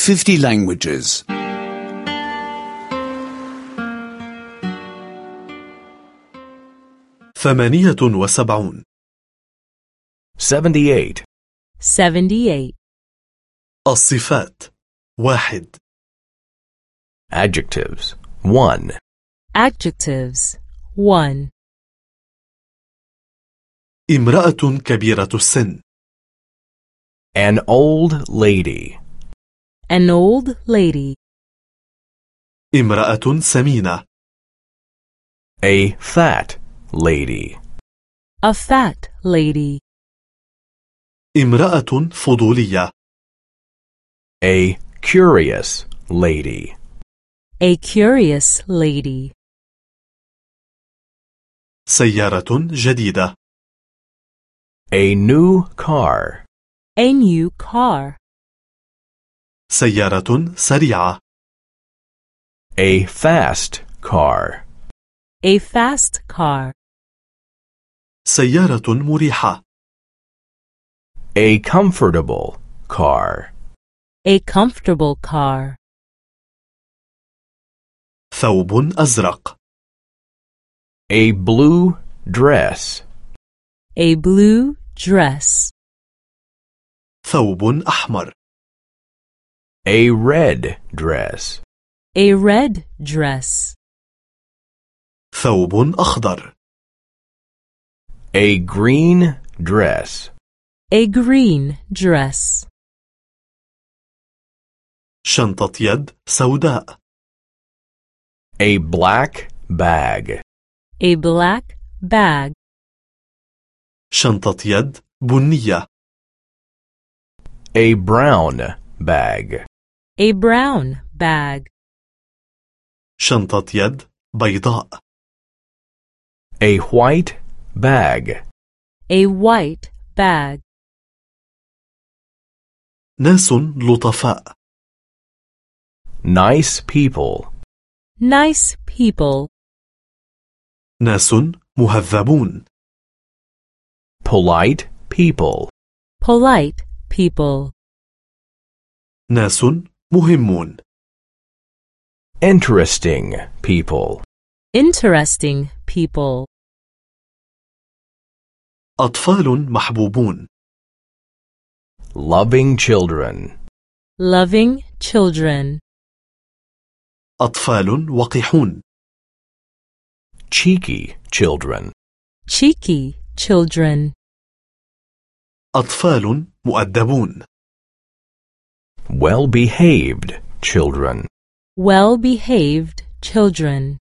50 languages. 78 78. 78. الصفات 1 Adjectives. 1. Adjectives. 1. امرأة كبيرة السن An old lady. An old lady. امرأة سمينة A fat lady. A fat lady. امرأة فضولية A curious lady. A curious lady. سيارة جديدة A new car. A new car. سيارة سريعة A fast car. A fast car. سيارة مريحة A comfortable car. A comfortable car. ثوب أزرق A blue dress. A blue dress. ثوب أحمر A red dress. A red dress. ثوب أخضر A green dress. A green dress. شنطة يد سوداء A black bag. A black bag. شنطة يد بنية A brown bag. A brown bag. شنطة يد بيضاء A white bag. A white bag. ناس لطفاء Nice people. Nice people. ناس مهذبون Polite people. Polite people. ناس مهمون Interesting people. Interesting people. أطفال محبوبون Loving children. Loving children. أطفال وقحون Cheeky children. Cheeky children. أطفال مؤدبون Well-behaved children. Well-behaved children.